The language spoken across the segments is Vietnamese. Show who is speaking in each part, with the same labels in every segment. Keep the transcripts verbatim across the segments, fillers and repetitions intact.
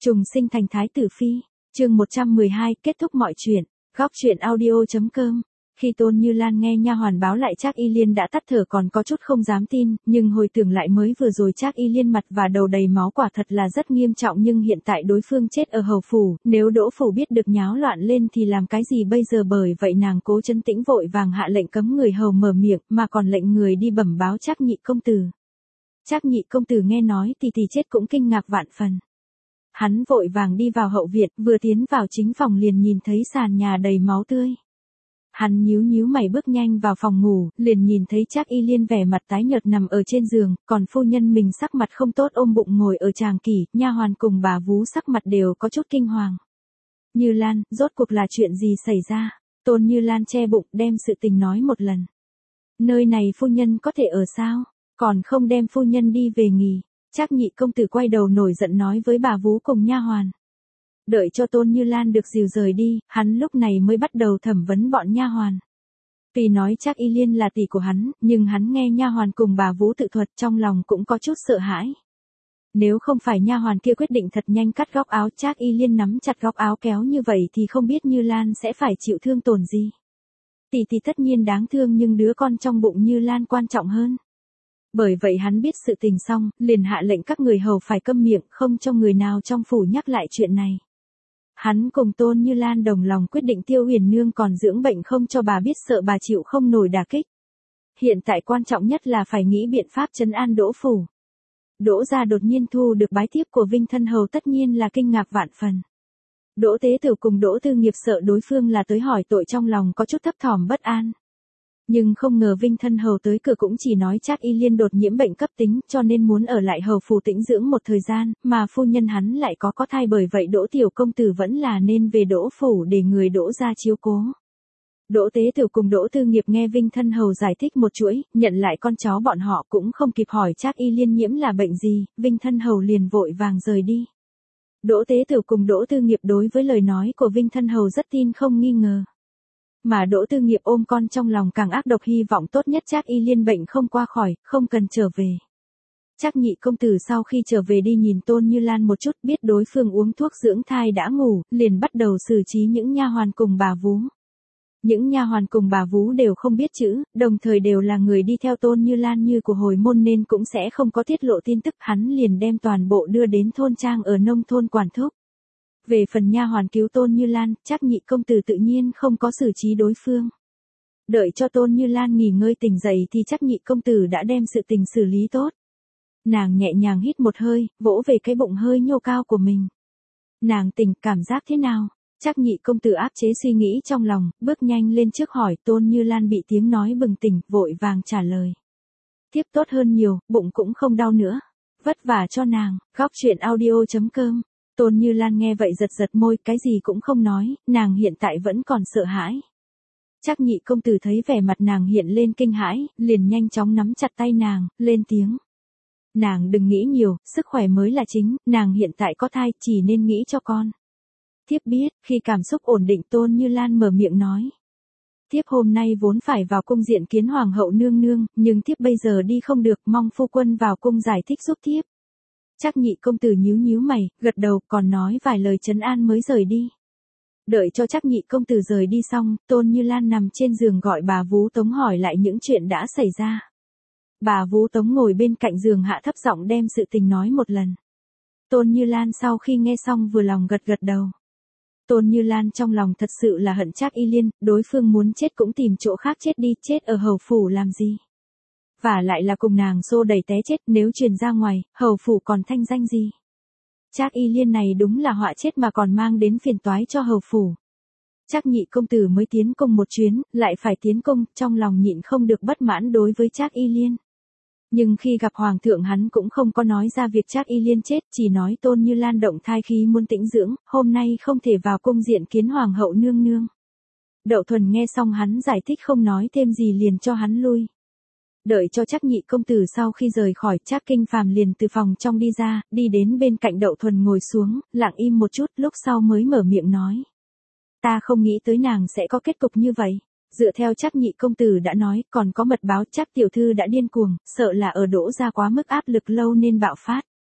Speaker 1: Trùng sinh thành thái tử phi, chương một trăm mười hai, kết thúc mọi chuyện. Góc truyện audio.com. Khi Tôn Như Lan nghe nha hoàn báo lại Trác Y Liên đã tắt thở còn có chút không dám tin, nhưng hồi tưởng lại mới vừa rồi Trác Y Liên mặt và đầu đầy máu quả thật là rất nghiêm trọng, nhưng hiện tại đối phương chết ở hầu phủ, nếu Đỗ phủ biết được nháo loạn lên thì làm cái gì bây giờ, bởi vậy nàng cố trấn tĩnh vội vàng hạ lệnh cấm người hầu mở miệng, mà còn lệnh người đi bẩm báo Trác nhị công tử. Trác nhị công tử nghe nói thì thì chết cũng kinh ngạc vạn phần. Hắn vội vàng đi vào hậu viện, vừa tiến vào chính phòng liền nhìn thấy sàn nhà đầy máu tươi. Hắn nhíu nhíu mày bước nhanh vào phòng ngủ, liền nhìn thấy Trác Y Liên vẻ mặt tái nhợt nằm ở trên giường, còn phu nhân mình sắc mặt không tốt ôm bụng ngồi ở tràng kỷ, nha hoàn cùng bà vú sắc mặt đều có chút kinh hoàng. Như Lan, rốt cuộc là chuyện gì xảy ra? Tôn Như Lan che bụng đem sự tình nói một lần. Nơi này phu nhân có thể ở sao? Còn không đem phu nhân đi về nghỉ. Trác nhị công tử quay đầu nổi giận nói với bà vú cùng nha hoàn. Đợi cho Tôn Như Lan được dìu rời đi, hắn lúc này mới bắt đầu thẩm vấn bọn nha hoàn. Vì nói Trác Y Liên là tỷ của hắn, nhưng hắn nghe nha hoàn cùng bà vú tự thuật trong lòng cũng có chút sợ hãi. Nếu không phải nha hoàn kia quyết định thật nhanh cắt góc áo Trác Y Liên nắm chặt góc áo kéo như vậy thì không biết Như Lan sẽ phải chịu thương tổn gì. Tỷ thì tất nhiên đáng thương, nhưng đứa con trong bụng Như Lan quan trọng hơn. Bởi vậy hắn biết sự tình xong, liền hạ lệnh các người hầu phải câm miệng, không cho người nào trong phủ nhắc lại chuyện này. Hắn cùng Tôn Như Lan đồng lòng quyết định Tiêu Huyền Nương còn dưỡng bệnh không cho bà biết, sợ bà chịu không nổi đả kích. Hiện tại quan trọng nhất là phải nghĩ biện pháp trấn an Đỗ phủ. Đỗ gia đột nhiên thu được bái thiếp của Vinh thân hầu tất nhiên là kinh ngạc vạn phần. Đỗ Tế Tửu cùng Đỗ Tư Nghiệp sợ đối phương là tới hỏi tội, trong lòng có chút thấp thỏm bất an. Nhưng không ngờ Vinh thân hầu tới cửa cũng chỉ nói Trác Y Liên đột nhiễm bệnh cấp tính cho nên muốn ở lại hầu phủ tĩnh dưỡng một thời gian, mà phu nhân hắn lại có có thai, bởi vậy Đỗ tiểu công tử vẫn là nên về Đỗ phủ để người Đỗ gia chiếu cố. Đỗ Tế Tửu cùng Đỗ Tư Nghiệp nghe Vinh thân hầu giải thích một chuỗi, nhận lại con cháu bọn họ cũng không kịp hỏi Trác Y Liên nhiễm là bệnh gì, Vinh thân hầu liền vội vàng rời đi. Đỗ Tế Tửu cùng Đỗ Tư Nghiệp đối với lời nói của Vinh thân hầu rất tin không nghi ngờ. Mà Đỗ Tư Nghiệp ôm con trong lòng càng ác độc, hy vọng tốt nhất Trác Y Liên bệnh không qua khỏi, không cần trở về. Trác nhị công tử sau khi trở về đi nhìn Tôn Như Lan một chút, biết đối phương uống thuốc dưỡng thai đã ngủ, liền bắt đầu xử trí những nha hoàn cùng bà vú. Những nha hoàn cùng bà vú đều không biết chữ, đồng thời đều là người đi theo Tôn Như Lan như của hồi môn nên cũng sẽ không có tiết lộ tin tức, hắn liền đem toàn bộ đưa đến thôn trang ở nông thôn quản thúc. Về phần nha hoàn cứu Tôn Như Lan, Trác nhị công tử tự nhiên không có xử trí đối phương. Đợi cho Tôn Như Lan nghỉ ngơi tỉnh dậy thì Trác nhị công tử đã đem sự tình xử lý tốt. Nàng nhẹ nhàng hít một hơi, vỗ về cái bụng hơi nhô cao của mình. Nàng tỉnh, cảm giác thế nào? Trác nhị công tử áp chế suy nghĩ trong lòng, bước nhanh lên trước hỏi. Tôn Như Lan bị tiếng nói bừng tỉnh, vội vàng trả lời. Tiếp tốt hơn nhiều, bụng cũng không đau nữa. Vất vả cho nàng. Góc truyện audio.com. Tôn Như Lan nghe vậy giật giật môi, cái gì cũng không nói, nàng hiện tại vẫn còn sợ hãi. Trác nhị công tử thấy vẻ mặt nàng hiện lên kinh hãi, liền nhanh chóng nắm chặt tay nàng, lên tiếng. Nàng đừng nghĩ nhiều, sức khỏe mới là chính, nàng hiện tại có thai, chỉ nên nghĩ cho con. Thiếp biết, khi cảm xúc ổn định Tôn Như Lan mở miệng nói. Thiếp hôm nay vốn phải vào cung diện kiến hoàng hậu nương nương, nhưng thiếp bây giờ đi không được, mong phu quân vào cung giải thích giúp thiếp. Trác nhị công tử nhíu nhíu mày, gật đầu, còn nói vài lời trấn an mới rời đi. Đợi cho Trác nhị công tử rời đi xong, Tôn Như Lan nằm trên giường gọi bà vú Tống hỏi lại những chuyện đã xảy ra. Bà vú Tống ngồi bên cạnh giường hạ thấp giọng đem sự tình nói một lần. Tôn Như Lan sau khi nghe xong vừa lòng gật gật đầu. Tôn Như Lan trong lòng thật sự là hận Trác Y Liên, đối phương muốn chết cũng tìm chỗ khác chết đi, chết ở hầu phủ làm gì. Và lại là cùng nàng xô đẩy té chết, nếu truyền ra ngoài, hầu phủ còn thanh danh gì. Trác Y Liên này đúng là họa chết mà còn mang đến phiền toái cho hầu phủ. Trác nhị công tử mới tiến cung một chuyến, lại phải tiến cung, trong lòng nhịn không được bất mãn đối với Trác Y Liên. Nhưng khi gặp hoàng thượng hắn cũng không có nói ra việc Trác Y Liên chết, chỉ nói Tôn Như Lan động thai khí muốn tĩnh dưỡng, hôm nay không thể vào cung diện kiến hoàng hậu nương nương. Đậu Thuần nghe xong hắn giải thích không nói thêm gì liền cho hắn lui. Đợi cho Trác nhị công tử sau khi rời khỏi, Trác Kinh Phàm liền từ phòng trong đi ra, đi đến bên cạnh Đậu Thuần ngồi xuống, lặng im một chút, lúc sau mới mở miệng nói. Ta không nghĩ tới nàng sẽ có kết cục như vậy. Dựa theo Trác nhị công tử đã nói, còn có mật báo Trác tiểu thư đã điên cuồng, sợ là ở Đỗ gia quá mức áp lực lâu nên bạo phát.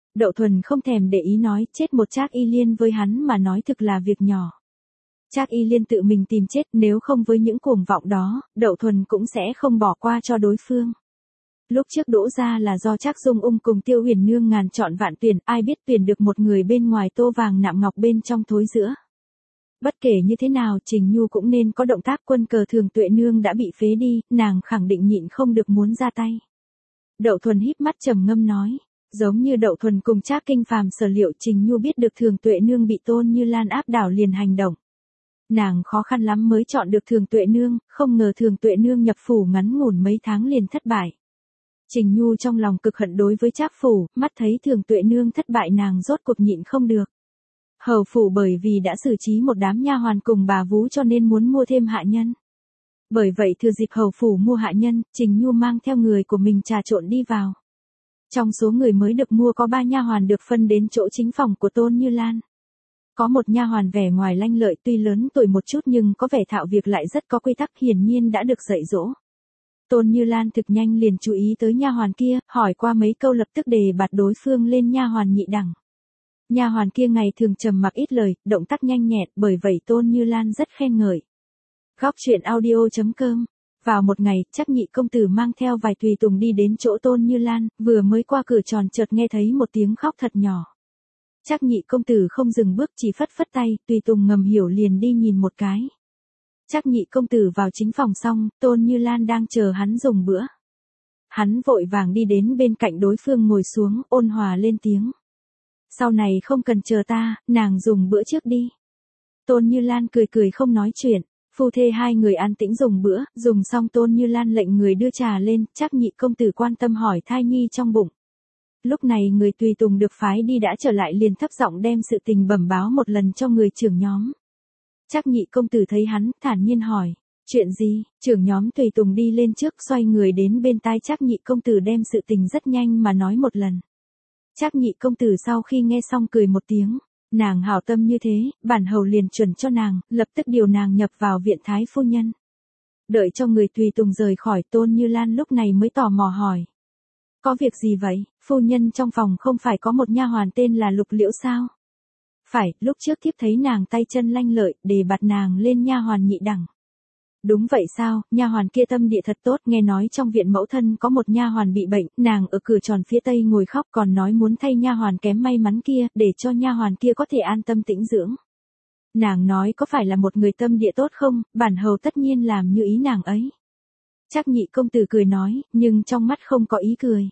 Speaker 1: Đậu Thuần không thèm để ý nói, chết một Trác Y Liên với hắn mà nói thực là việc nhỏ. Trác Y Liên tự mình tìm chết, nếu không với những cuồng vọng đó, Đậu Thuần cũng sẽ không bỏ qua cho đối phương. Lúc trước đỗ ra là do Trác Dung Ung cùng Tiêu Huyền Nương ngàn chọn vạn tuyển, ai biết tuyển được một người bên ngoài tô vàng nạm ngọc bên trong thối giữa. Bất kể như thế nào Trình Nhu cũng nên có động tác, quân cờ Thường Tuệ Nương đã bị phế đi, nàng khẳng định nhịn không được muốn ra tay. Đậu Thuần híp mắt trầm ngâm nói, giống như Đậu Thuần cùng Trác Kinh Phàm sở liệu, Trình Nhu biết được Thường Tuệ Nương bị Tôn Như Lan áp đảo liền hành động. Nàng khó khăn lắm mới chọn được Thường Tuệ Nương, không ngờ Thường Tuệ Nương nhập phủ ngắn ngủn mấy tháng liền thất bại. Trình Nhu trong lòng cực hận đối với Trác phủ, mắt thấy Thường Tuệ Nương thất bại nàng rốt cuộc nhịn không được. Hầu phủ bởi vì đã xử trí một đám nha hoàn cùng bà vú cho nên muốn mua thêm hạ nhân. Bởi vậy thừa dịp hầu phủ mua hạ nhân, Trình Nhu mang theo người của mình trà trộn đi vào. Trong số người mới được mua có ba nha hoàn được phân đến chỗ chính phòng của Tôn Như Lan. Có một nha hoàn vẻ ngoài lanh lợi, tuy lớn tuổi một chút nhưng có vẻ thạo việc lại rất có quy tắc, hiển nhiên đã được dạy dỗ. Tôn Như Lan thực nhanh liền chú ý tới nha hoàn kia, hỏi qua mấy câu lập tức đề bạt đối phương lên nha hoàn nhị đẳng. Nha hoàn kia ngày thường trầm mặc ít lời, động tác nhanh nhẹn, bởi vậy Tôn Như Lan rất khen ngợi. Góc truyện audio chấm com. Vào một ngày, Trác nhị công tử mang theo vài tùy tùng đi đến chỗ Tôn Như Lan, vừa mới qua cửa tròn chợt nghe thấy một tiếng khóc thật nhỏ. Trác nhị công tử không dừng bước, chỉ phất phất tay, tùy tùng ngầm hiểu liền đi nhìn một cái. Trác nhị công tử vào chính phòng xong, Tôn Như Lan đang chờ hắn dùng bữa. Hắn vội vàng đi đến bên cạnh đối phương ngồi xuống, ôn hòa lên tiếng. Sau này không cần chờ ta, nàng dùng bữa trước đi. Tôn Như Lan cười cười không nói chuyện, phu thê hai người an tĩnh dùng bữa, dùng xong Tôn Như Lan lệnh người đưa trà lên, Trác nhị công tử quan tâm hỏi thai nhi trong bụng. Lúc này người tùy tùng được phái đi đã trở lại liền thấp giọng đem sự tình bẩm báo một lần cho người trưởng nhóm. Trác nhị công tử thấy hắn, thản nhiên hỏi, chuyện gì? Trưởng nhóm tùy tùng đi lên trước, xoay người đến bên tai Trác nhị công tử đem sự tình rất nhanh mà nói một lần. Trác nhị công tử sau khi nghe xong cười một tiếng, nàng hảo tâm như thế, bản hầu liền chuẩn cho nàng, lập tức điều nàng nhập vào viện thái phu nhân. Đợi cho người tùy tùng rời khỏi, Tôn Như Lan lúc này mới tò mò hỏi. Có việc gì vậy, phu nhân trong phòng không phải có một nha hoàn tên là Lục Liễu sao? Phải, lúc trước thiếp thấy nàng tay chân lanh lợi, đề bạt nàng lên nha hoàn nhị đẳng. Đúng vậy sao, nha hoàn kia tâm địa thật tốt, nghe nói trong viện mẫu thân có một nha hoàn bị bệnh, nàng ở cửa tròn phía tây ngồi khóc còn nói muốn thay nha hoàn kém may mắn kia, để cho nha hoàn kia có thể an tâm tĩnh dưỡng. Nàng nói có phải là một người tâm địa tốt không, bản hầu tất nhiên làm như ý nàng ấy. Trác nhị công tử cười nói, nhưng trong mắt không có ý cười.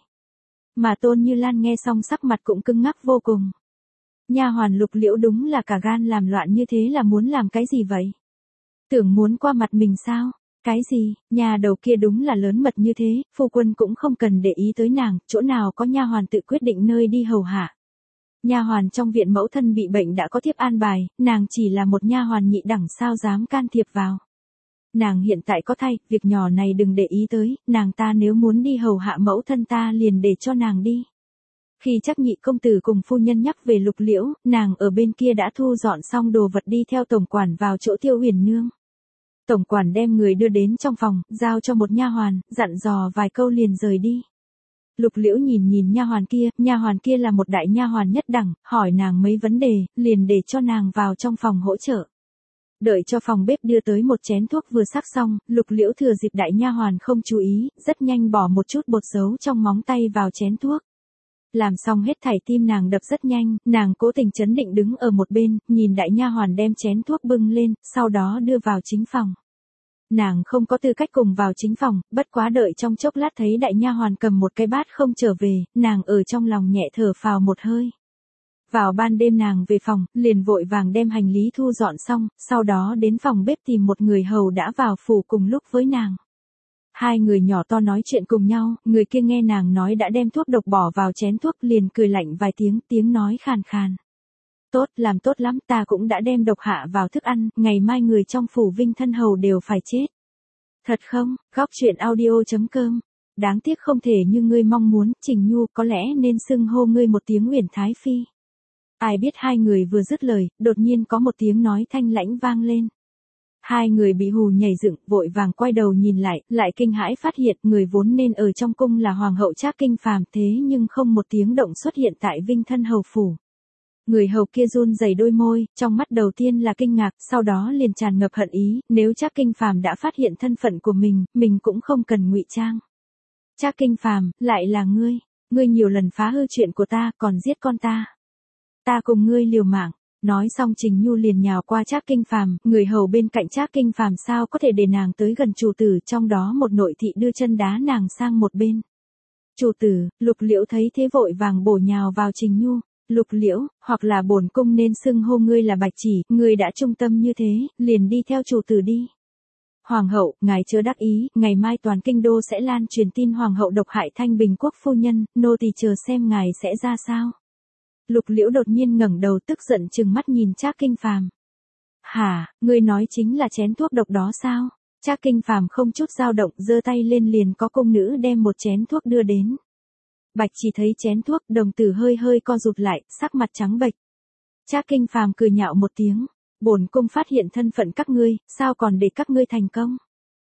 Speaker 1: Mà Tôn Như Lan nghe xong sắc mặt cũng cứng ngắc vô cùng. Nha hoàn Lục Liễu đúng là cả gan làm loạn như thế là muốn làm cái gì vậy? Tưởng muốn qua mặt mình sao? Cái gì, nhà đầu kia đúng là lớn mật như thế, phu quân cũng không cần để ý tới nàng, chỗ nào có nha hoàn tự quyết định nơi đi hầu hạ. Nha hoàn trong viện mẫu thân bị bệnh đã có thiếp an bài, nàng chỉ là một nha hoàn nhị đẳng sao dám can thiệp vào. Nàng hiện tại có thai, việc nhỏ này đừng để ý tới, nàng ta nếu muốn đi hầu hạ mẫu thân ta liền để cho nàng đi. Khi Trác nhị công tử cùng phu nhân nhắc về Lục Liễu, nàng ở bên kia đã thu dọn xong đồ vật đi theo tổng quản vào chỗ Tiêu Huyền Nương. Tổng quản đem người đưa đến trong phòng, giao cho một nha hoàn, dặn dò vài câu liền rời đi. Lục Liễu nhìn nhìn nha hoàn kia, nha hoàn kia là một đại nha hoàn nhất đẳng, hỏi nàng mấy vấn đề, liền để cho nàng vào trong phòng hỗ trợ. Đợi cho phòng bếp đưa tới một chén thuốc vừa sắc xong, Lục Liễu thừa dịp đại nha hoàn không chú ý, rất nhanh bỏ một chút bột giấu trong móng tay vào chén thuốc. Làm xong hết thảy tim nàng đập rất nhanh, nàng cố tình trấn định đứng ở một bên, nhìn đại nha hoàn đem chén thuốc bưng lên, sau đó đưa vào chính phòng. Nàng không có tư cách cùng vào chính phòng, bất quá đợi trong chốc lát thấy đại nha hoàn cầm một cái bát không trở về, nàng ở trong lòng nhẹ thở phào một hơi. Vào ban đêm nàng về phòng, liền vội vàng đem hành lý thu dọn xong, sau đó đến phòng bếp tìm một người hầu đã vào phủ cùng lúc với nàng. Hai người nhỏ to nói chuyện cùng nhau, người kia nghe nàng nói đã đem thuốc độc bỏ vào chén thuốc liền cười lạnh vài tiếng, tiếng nói khàn khàn. Tốt, làm tốt lắm, ta cũng đã đem độc hạ vào thức ăn, ngày mai người trong phủ Vinh thân hầu đều phải chết. Thật không, góc truyện audio chấm com. Đáng tiếc không thể như ngươi mong muốn, Trình Nhu có lẽ nên xưng hô ngươi một tiếng Uyển Thái Phi. Ai biết hai người vừa dứt lời, đột nhiên có một tiếng nói thanh lãnh vang lên. Hai người bị hù nhảy dựng, vội vàng quay đầu nhìn lại, lại kinh hãi phát hiện người vốn nên ở trong cung là hoàng hậu Trác Kinh Phàm, thế nhưng không một tiếng động xuất hiện tại Vinh Thân hầu phủ. Người hầu kia run rẩy đôi môi, trong mắt đầu tiên là kinh ngạc, sau đó liền tràn ngập hận ý, nếu Trác Kinh Phàm đã phát hiện thân phận của mình, mình cũng không cần ngụy trang. Trác Kinh Phàm, lại là ngươi, ngươi nhiều lần phá hư chuyện của ta, còn giết con ta. Ta cùng ngươi liều mạng. Nói xong Trình Nhu liền nhào qua Trác Kinh Phàm, người hầu bên cạnh Trác Kinh Phàm sao có thể để nàng tới gần chủ tử, trong đó một nội thị đưa chân đá nàng sang một bên. Chủ tử, Lục Liễu thấy thế vội vàng bổ nhào vào Trình Nhu. Lục Liễu, hoặc là bổn cung nên xưng hô ngươi là Bạch Chỉ, ngươi đã trung tâm như thế, liền đi theo chủ tử đi. Hoàng hậu, ngài chớ đắc ý, ngày mai toàn kinh đô sẽ lan truyền tin hoàng hậu độc hại Thanh Bình quốc phu nhân, nô tỳ chờ xem ngài sẽ ra sao. Lục Liễu đột nhiên ngẩng đầu tức giận trừng mắt nhìn Trác Kinh Phàm. Hả, ngươi nói chính là chén thuốc độc đó sao? Trác Kinh Phàm không chút dao động, giơ tay lên liền có cung nữ đem một chén thuốc đưa đến. Bạch Chỉ thấy chén thuốc, đồng tử hơi hơi co rụt lại, sắc mặt trắng bệch. Trác Kinh Phàm cười nhạo một tiếng, bổn cung phát hiện thân phận các ngươi, sao còn để các ngươi thành công?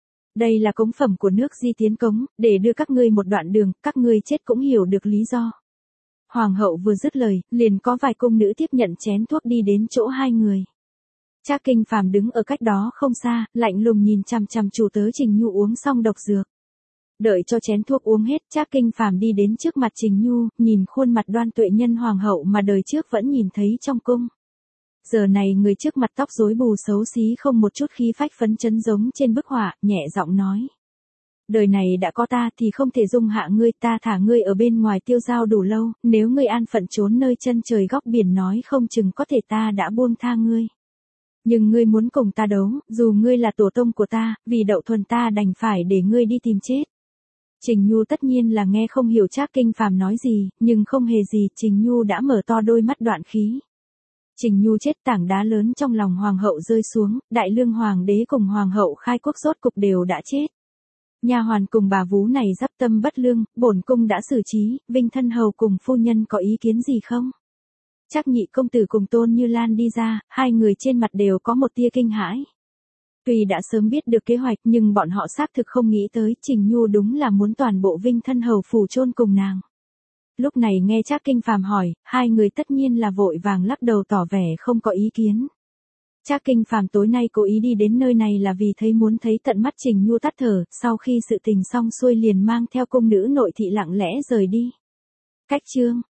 Speaker 1: Đây là cống phẩm của nước Di Tiến Cống, để đưa các ngươi một đoạn đường, các ngươi chết cũng hiểu được lý do. Hoàng hậu vừa dứt lời, liền có vài cung nữ tiếp nhận chén thuốc đi đến chỗ hai người. Trác Kinh Phàm đứng ở cách đó không xa, lạnh lùng nhìn chằm chằm chủ tớ Trình Nhu uống xong độc dược. Đợi cho chén thuốc uống hết, Trác Kinh Phàm đi đến trước mặt Trình Nhu, nhìn khuôn mặt đoan tuệ nhân hoàng hậu mà đời trước vẫn nhìn thấy trong cung. Giờ này người trước mặt tóc rối bù xấu xí không một chút khí phách phấn chấn giống trên bức họa, nhẹ giọng nói. Đời này đã có ta thì không thể dung hạ ngươi, ta thả ngươi ở bên ngoài tiêu dao đủ lâu, nếu ngươi an phận trốn nơi chân trời góc biển nói không chừng có thể ta đã buông tha ngươi. Nhưng ngươi muốn cùng ta đấu, dù ngươi là tổ tông của ta, vì đậu thuần ta đành phải để ngươi đi tìm chết. Trình Nhu tất nhiên là nghe không hiểu Trác Kinh Phàm nói gì, nhưng không hề gì, Trình Nhu đã mở to đôi mắt đoạn khí. Trình Nhu chết, tảng đá lớn trong lòng hoàng hậu rơi xuống, đại lương hoàng đế cùng hoàng hậu khai quốc rốt cục đều đã chết. Nha hoàn cùng bà vú này dắp tâm bất lương, bổn cung đã xử trí, Vinh Thân hầu cùng phu nhân có ý kiến gì không? Trác nhị công tử cùng Tôn Như Lan đi ra, hai người trên mặt đều có một tia kinh hãi. Tuy đã sớm biết được kế hoạch nhưng bọn họ xác thực không nghĩ tới Trình Nhu đúng là muốn toàn bộ Vinh Thân hầu phủ chôn cùng nàng. Lúc này nghe Trác Kinh Phàm hỏi, hai người tất nhiên là vội vàng lắc đầu tỏ vẻ không có ý kiến. Trác Kinh Phàm tối nay cố ý đi đến nơi này là vì thấy muốn thấy tận mắt Trình Nhu tắt thở, sau khi sự tình xong xuôi liền mang theo cung nữ nội thị lặng lẽ rời đi. Cách chương